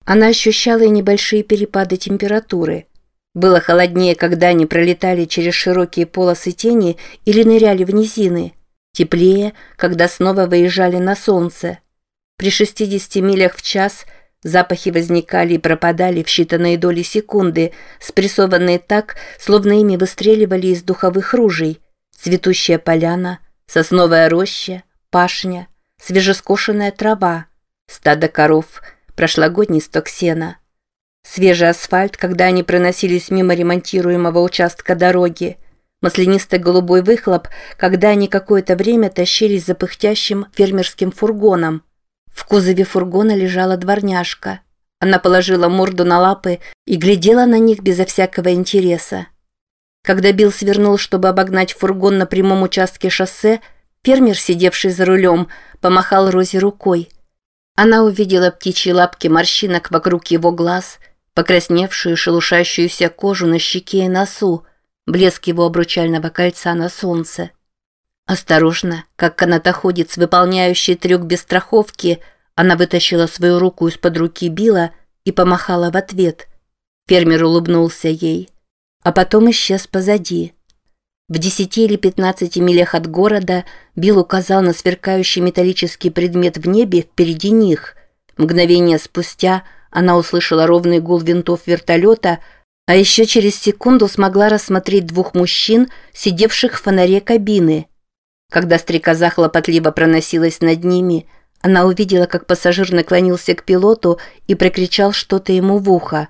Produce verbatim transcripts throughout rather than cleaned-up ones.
Она ощущала и небольшие перепады температуры. Было холоднее, когда они пролетали через широкие полосы тени или ныряли в низины. Теплее, когда снова выезжали на солнце. При шестидесяти милях в час запахи возникали и пропадали в считанные доли секунды, спрессованные так, словно ими выстреливали из духовых ружей. Цветущая поляна, сосновая роща, пашня, свежескошенная трава, стадо коров, прошлогодний сток сена. Свежий асфальт, когда они проносились мимо ремонтируемого участка дороги. Маслянисто-голубой выхлоп, когда они какое-то время тащились за пыхтящим фермерским фургоном. В кузове фургона лежала дворняжка. Она положила морду на лапы и глядела на них безо всякого интереса. Когда Билл свернул, чтобы обогнать фургон на прямом участке шоссе, фермер, сидевший за рулем, помахал Розе рукой. Она увидела птичьи лапки морщинок вокруг его глаз, покрасневшую шелушащуюся кожу на щеке и носу, блеск его обручального кольца на солнце. Осторожно, как канатоходец, выполняющий трюк без страховки, она вытащила свою руку из-под руки Билла и помахала в ответ. Фермер улыбнулся ей, а потом исчез позади. В десяти или пятнадцати милях от города Билл указал на сверкающий металлический предмет в небе впереди них. Мгновение спустя она услышала ровный гул винтов вертолета, а еще через секунду смогла рассмотреть двух мужчин, сидевших в фонаре кабины. Когда стрекоза хлопотливо проносилась над ними, она увидела, как пассажир наклонился к пилоту и прокричал что-то ему в ухо.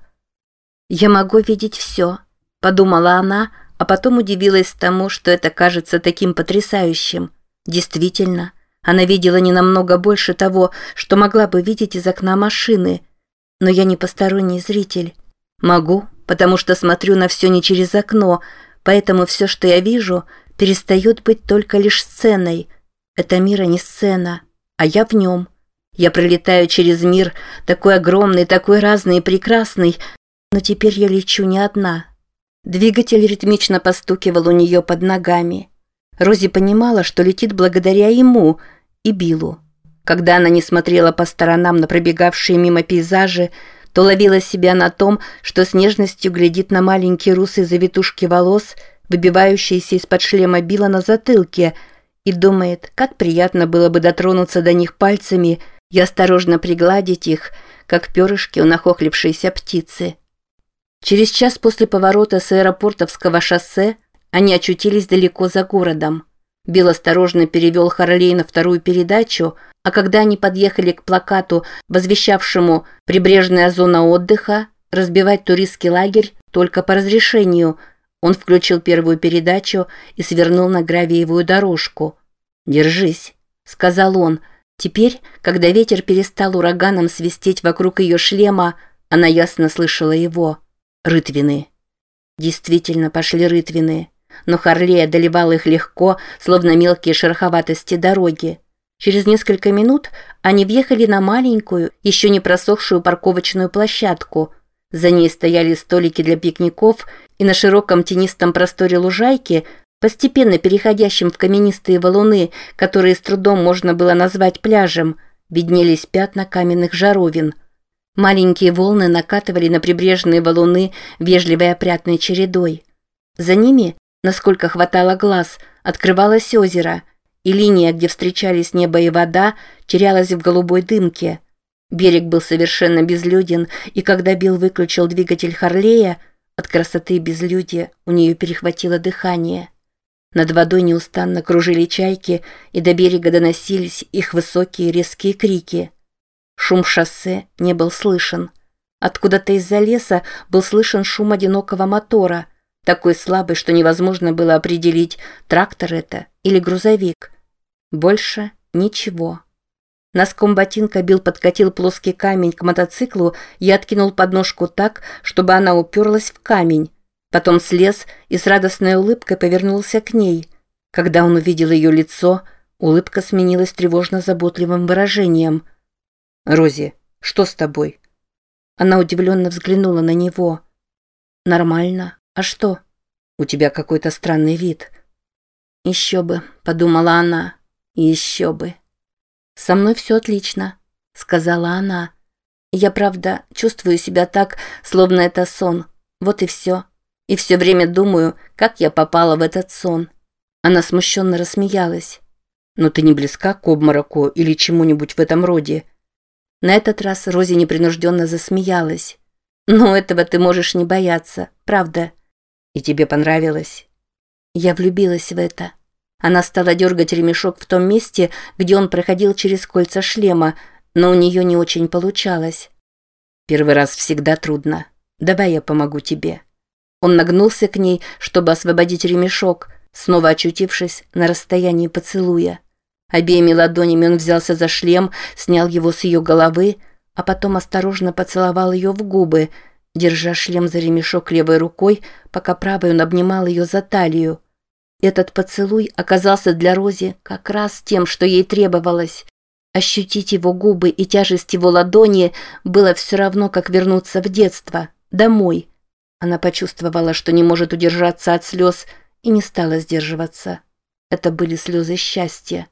«Я могу видеть все», — подумала она, а потом удивилась тому, что это кажется таким потрясающим. Действительно, она видела не намного больше того, что могла бы видеть из окна машины. Но я не посторонний зритель. Могу, потому что смотрю на все не через окно, поэтому все, что я вижу, перестает быть только лишь сценой. Это мир, а не сцена, а я в нем. Я пролетаю через мир, такой огромный, такой разный и прекрасный, но теперь я лечу не одна. Двигатель ритмично постукивал у нее под ногами. Рози понимала, что летит благодаря ему и Биллу. Когда она не смотрела по сторонам на пробегавшие мимо пейзажи, то ловила себя на том, что с нежностью глядит на маленькие русые завитушки волос, выбивающиеся из-под шлема Билла на затылке, и думает, как приятно было бы дотронуться до них пальцами и осторожно пригладить их, как перышки у нахохлившейся птицы. Через час после поворота с аэропортовского шоссе они очутились далеко за городом. Билл осторожно перевел Харлей на вторую передачу, а когда они подъехали к плакату, возвещавшему «Прибрежная зона отдыха», разбивать туристский лагерь только по разрешению, он включил первую передачу и свернул на гравиевую дорожку. «Держись», — сказал он. Теперь, когда ветер перестал ураганом свистеть вокруг ее шлема, она ясно слышала его. Рытвины. Действительно пошли рытвины, но Харлей одолевал их легко, словно мелкие шероховатости дороги. Через несколько минут они въехали на маленькую, еще не просохшую парковочную площадку. За ней стояли столики для пикников, и на широком тенистом просторе лужайки, постепенно переходящем в каменистые валуны, которые с трудом можно было назвать пляжем, виднелись пятна каменных жаровин. Маленькие волны накатывали на прибрежные валуны вежливой опрятной чередой. За ними, насколько хватало глаз, открывалось озеро, и линия, где встречались небо и вода, терялась в голубой дымке. Берег был совершенно безлюден, и когда Билл выключил двигатель Харлея, от красоты и безлюдья у нее перехватило дыхание. Над водой неустанно кружили чайки, и до берега доносились их высокие резкие крики. Шум шоссе не был слышен. Откуда-то из-за леса был слышен шум одинокого мотора, такой слабый, что невозможно было определить, трактор это или грузовик. Больше ничего. Носком ботинка Билл подкатил плоский камень к мотоциклу и откинул подножку так, чтобы она уперлась в камень. Потом слез и с радостной улыбкой повернулся к ней. Когда он увидел ее лицо, улыбка сменилась тревожно-заботливым выражением. «Рози, что с тобой?» Она удивленно взглянула на него. «Нормально. А что?» «У тебя какой-то странный вид». «Еще бы», — подумала она. «Еще бы». «Со мной все отлично», — сказала она. Я, правда, чувствую себя так, словно это сон. Вот и все. И все время думаю, как я попала в этот сон». Она смущенно рассмеялась. «Но ты не близка к обмороку или чему-нибудь в этом роде?» На этот раз Рози непринужденно засмеялась. «Ну, этого ты можешь не бояться, правда». «И тебе понравилось?» Я влюбилась в это. Она стала дергать ремешок в том месте, где он проходил через кольца шлема, но у нее не очень получалось. «Первый раз всегда трудно. Давай я помогу тебе». Он нагнулся к ней, чтобы освободить ремешок, снова очутившись на расстоянии поцелуя. Обеими ладонями он взялся за шлем, снял его с ее головы, а потом осторожно поцеловал ее в губы, держа шлем за ремешок левой рукой, пока правой он обнимал ее за талию. Этот поцелуй оказался для Рози как раз тем, что ей требовалось. Ощутить его губы и тяжесть его ладони было все равно, как вернуться в детство, домой. Она почувствовала, что не может удержаться от слез, и не стала сдерживаться. Это были слезы счастья.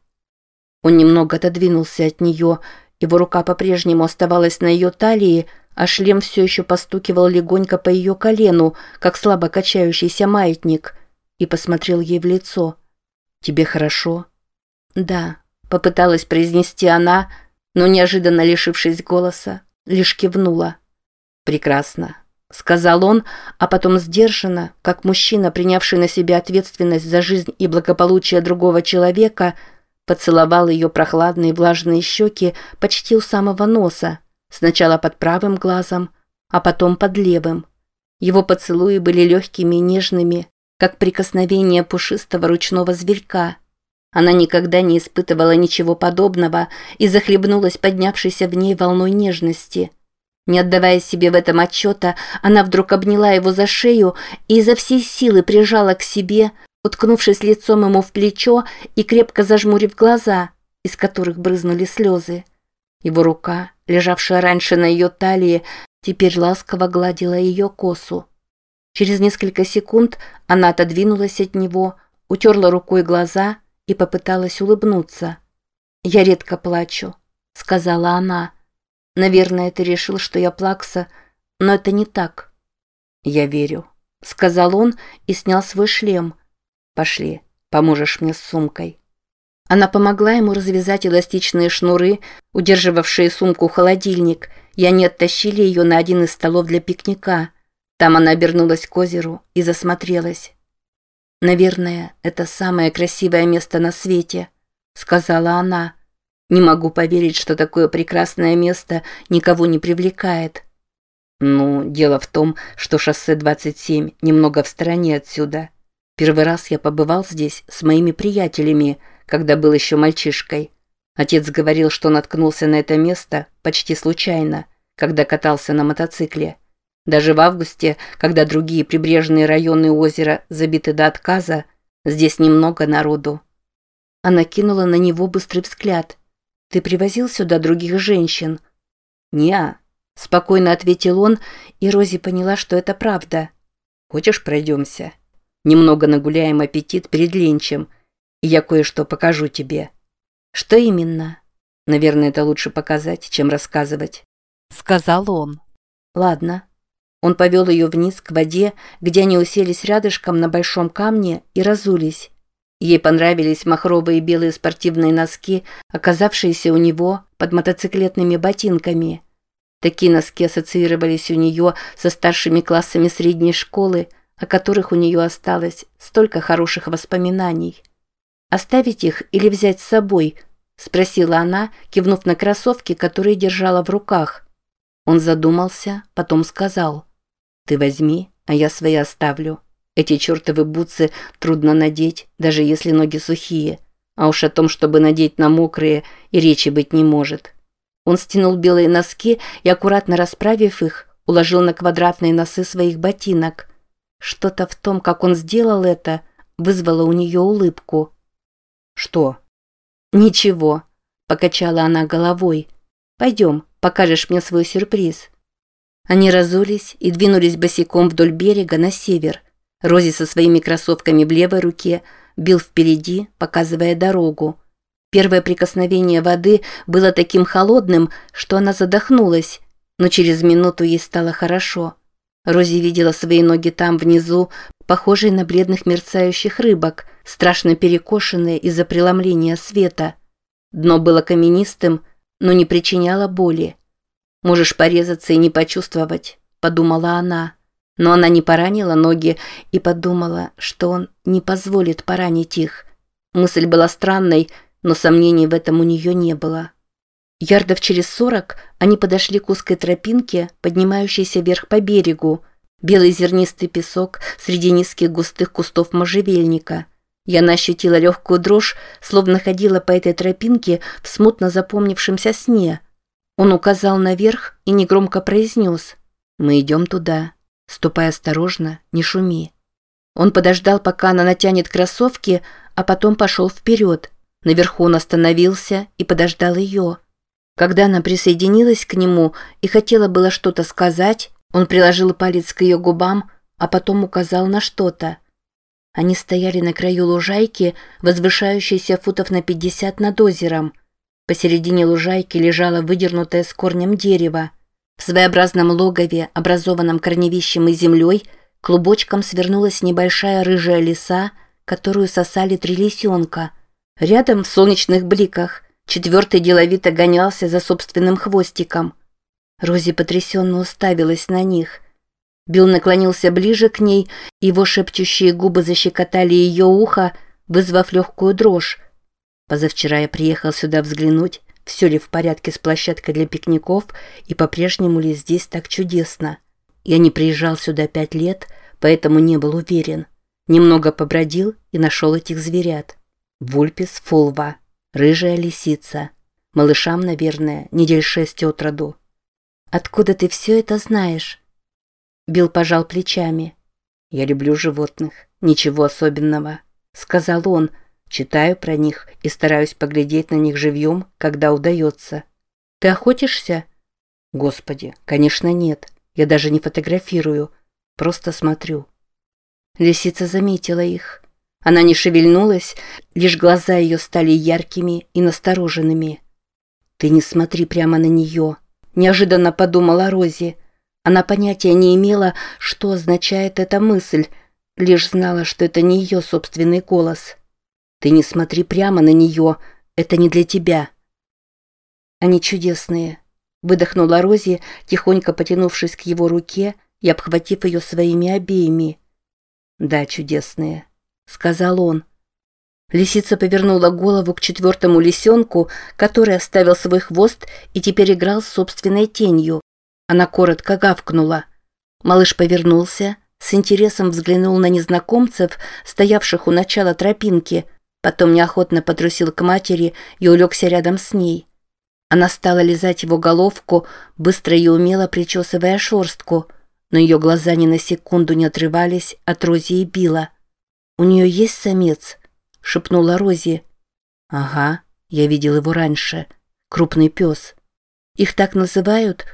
Он немного отодвинулся от нее, его рука по-прежнему оставалась на ее талии, а шлем все еще постукивал легонько по ее колену, как слабо качающийся маятник, и посмотрел ей в лицо. «Тебе хорошо?» «Да», — попыталась произнести она, но, неожиданно лишившись голоса, лишь кивнула. «Прекрасно», — сказал он, а потом сдержанно, как мужчина, принявший на себя ответственность за жизнь и благополучие другого человека, поцеловал ее прохладные влажные щеки почти у самого носа, сначала под правым глазом, а потом под левым. Его поцелуи были легкими и нежными, как прикосновение пушистого ручного зверька. Она никогда не испытывала ничего подобного и захлебнулась поднявшейся в ней волной нежности. Не отдавая себе в этом отчета, она вдруг обняла его за шею и изо всей силы прижала к себе, уткнувшись лицом ему в плечо и крепко зажмурив глаза, из которых брызнули слезы. Его рука, лежавшая раньше на ее талии, теперь ласково гладила ее косу. Через несколько секунд она отодвинулась от него, утерла рукой глаза и попыталась улыбнуться. «Я редко плачу», — сказала она. «Наверное, ты решил, что я плакса, но это не так». «Я верю», — сказал он и снял свой шлем. «Пошли, поможешь мне с сумкой». Она помогла ему развязать эластичные шнуры, удерживавшие сумку-холодильник, и они оттащили ее на один из столов для пикника. Там она обернулась к озеру и засмотрелась. «Наверное, это самое красивое место на свете», — сказала она. «Не могу поверить, что такое прекрасное место никого не привлекает». «Ну, дело в том, что шоссе двадцать семь немного в стороне отсюда. Первый раз я побывал здесь с моими приятелями, когда был еще мальчишкой. Отец говорил, что наткнулся на это место почти случайно, когда катался на мотоцикле. Даже в августе, когда другие прибрежные районы озера забиты до отказа, здесь немного народу». Она кинула на него быстрый взгляд. «Ты привозил сюда других женщин?» «Не-а», — спокойно ответил он, и Рози поняла, что это правда. «Хочешь, пройдемся? Немного нагуляем аппетит перед ленчем, и я кое-что покажу тебе». «Что именно?» «Наверное, это лучше показать, чем рассказывать», — сказал он. «Ладно». Он повел ее вниз к воде, где они уселись рядышком на большом камне и разулись. Ей понравились махровые белые спортивные носки, оказавшиеся у него под мотоциклетными ботинками. Такие носки ассоциировались у нее со старшими классами средней школы, о которых у нее осталось столько хороших воспоминаний. «Оставить их или взять с собой?» – спросила она, кивнув на кроссовки, которые держала в руках. Он задумался, потом сказал: «Ты возьми, а я свои оставлю. Эти чертовы бутсы трудно надеть, даже если ноги сухие. А уж о том, чтобы надеть на мокрые, и речи быть не может». Он стянул белые носки и, аккуратно расправив их, уложил на квадратные носы своих ботинок. Что-то в том, как он сделал это, вызвало у нее улыбку. «Что?» «Ничего», — покачала она головой. «Пойдем, покажешь мне свой сюрприз». Они разулись и двинулись босиком вдоль берега на север. Рози со своими кроссовками в левой руке, Билл впереди, показывая дорогу. Первое прикосновение воды было таким холодным, что она задохнулась, но через минуту ей стало хорошо. Рози видела свои ноги там внизу, похожие на бледных мерцающих рыбок, страшно перекошенные из-за преломления света. Дно было каменистым, но не причиняло боли. «Можешь порезаться и не почувствовать», – подумала она. Но она не поранила ноги и подумала, что он не позволит поранить их. Мысль была странной, но сомнений в этом у нее не было. Ярдов через сорок они подошли к узкой тропинке, поднимающейся вверх по берегу. Белый зернистый песок среди низких густых кустов можжевельника. Яна ощутила легкую дрожь, словно ходила по этой тропинке в смутно запомнившемся сне. Он указал наверх и негромко произнес: «Мы идем туда. Ступай осторожно, не шуми». Он подождал, пока она натянет кроссовки, а потом пошел вперед. Наверху он остановился и подождал ее. Когда она присоединилась к нему и хотела было что-то сказать, он приложил палец к ее губам, а потом указал на что-то. Они стояли на краю лужайки, возвышающейся футов на пятьдесят над озером. Посередине лужайки лежало выдернутое с корнем дерево. В своеобразном логове, образованном корневищем и землей, клубочком свернулась небольшая рыжая лиса, которую сосали три лисенка. Рядом в солнечных бликах четвертый деловито гонялся за собственным хвостиком. Рози потрясенно уставилась на них. Билл наклонился ближе к ней, и его шепчущие губы защекотали ее ухо, вызвав легкую дрожь. Позавчера я приехал сюда взглянуть, все ли в порядке с площадкой для пикников и по-прежнему ли здесь так чудесно. Я не приезжал сюда пять лет, поэтому не был уверен. Немного побродил и нашел этих зверят. Вульпис фулва, рыжая лисица. Малышам, наверное, недель шесть от роду. «Откуда ты все это знаешь?» Билл пожал плечами. «Я люблю животных, ничего особенного», — сказал он. «Читаю про них и стараюсь поглядеть на них живьем, когда удается». «Ты охотишься?» «Господи, конечно нет. Я даже не фотографирую, просто смотрю». Лисица заметила их. Она не шевельнулась, лишь глаза ее стали яркими и настороженными. «Ты не смотри прямо на нее», — неожиданно подумала Рози. Она понятия не имела, что означает эта мысль, лишь знала, что это не ее собственный голос. «Ты не смотри прямо на нее, это не для тебя». «Они чудесные», — выдохнула Рози, тихонько потянувшись к его руке и обхватив ее своими обеими. «Да, чудесные», — сказал он. Лисица повернула голову к четвертому лисенку, который оставил свой хвост и теперь играл с собственной тенью. Она коротко гавкнула. Малыш повернулся, с интересом взглянул на незнакомцев, стоявших у начала тропинки, потом неохотно потрусил к матери и улегся рядом с ней. Она стала лизать его головку, быстро и умело причесывая шерстку, но ее глаза ни на секунду не отрывались от Рози и Билла. «У нее есть самец?» — шепнула Рози. «Ага, я видел его раньше. Крупный пес. Их так называют?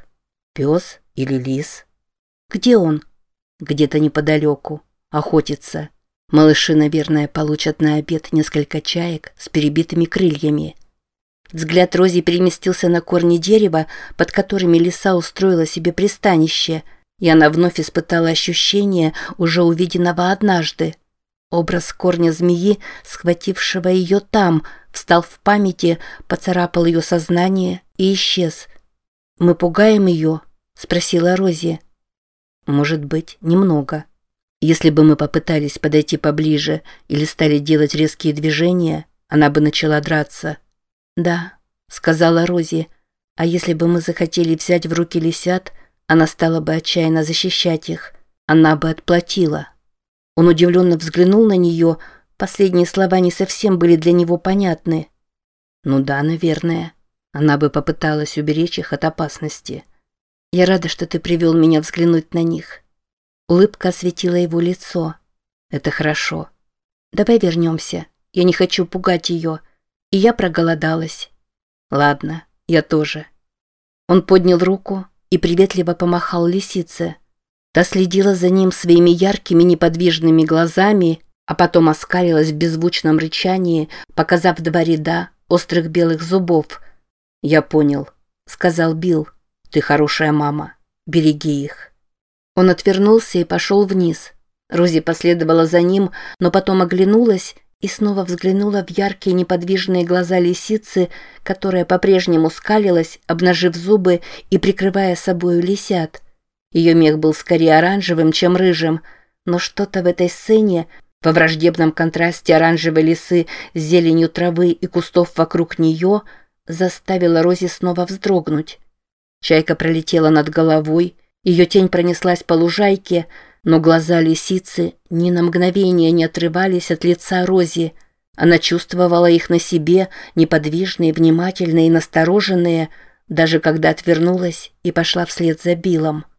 Пес или лис?» «Где он?» «Где-то неподалеку. Охотится. Малыши, наверное, получат на обед несколько чаек с перебитыми крыльями». Взгляд Рози переместился на корни дерева, под которыми лиса устроила себе пристанище, и она вновь испытала ощущение уже увиденного однажды. Образ корня змеи, схватившего ее там, встал в памяти, поцарапал ее сознание и исчез. «Мы пугаем ее?» — спросила Рози. «Может быть, немного. Если бы мы попытались подойти поближе или стали делать резкие движения, она бы начала драться». «Да», — сказала Рози, — «а если бы мы захотели взять в руки лисят, она стала бы отчаянно защищать их. Она бы отплатила». Он удивленно взглянул на нее, последние слова не совсем были для него понятны. «Ну да, наверное. Она бы попыталась уберечь их от опасности. Я рада, что ты привел меня взглянуть на них». Улыбка осветила его лицо. «Это хорошо. Давай вернемся. Я не хочу пугать ее. И я проголодалась». «Ладно, я тоже». Он поднял руку и приветливо помахал лисице. Та следила за ним своими яркими неподвижными глазами, а потом оскалилась в беззвучном рычании, показав два ряда острых белых зубов. «Я понял», — сказал Билл. Ты хорошая мама. Береги их». Он отвернулся и пошел вниз. Рози последовала за ним, но потом оглянулась и снова взглянула в яркие неподвижные глаза лисицы, которая по-прежнему скалилась, обнажив зубы и прикрывая собою лисят. Ее мех был скорее оранжевым, чем рыжим, но что-то в этой сцене, во враждебном контрасте оранжевой лисы с зеленью травы и кустов вокруг нее, заставило Рози снова вздрогнуть. Чайка пролетела над головой, ее тень пронеслась по лужайке, но глаза лисицы ни на мгновение не отрывались от лица Рози. Она чувствовала их на себе, неподвижные, внимательные и настороженные, даже когда отвернулась и пошла вслед за Биллом.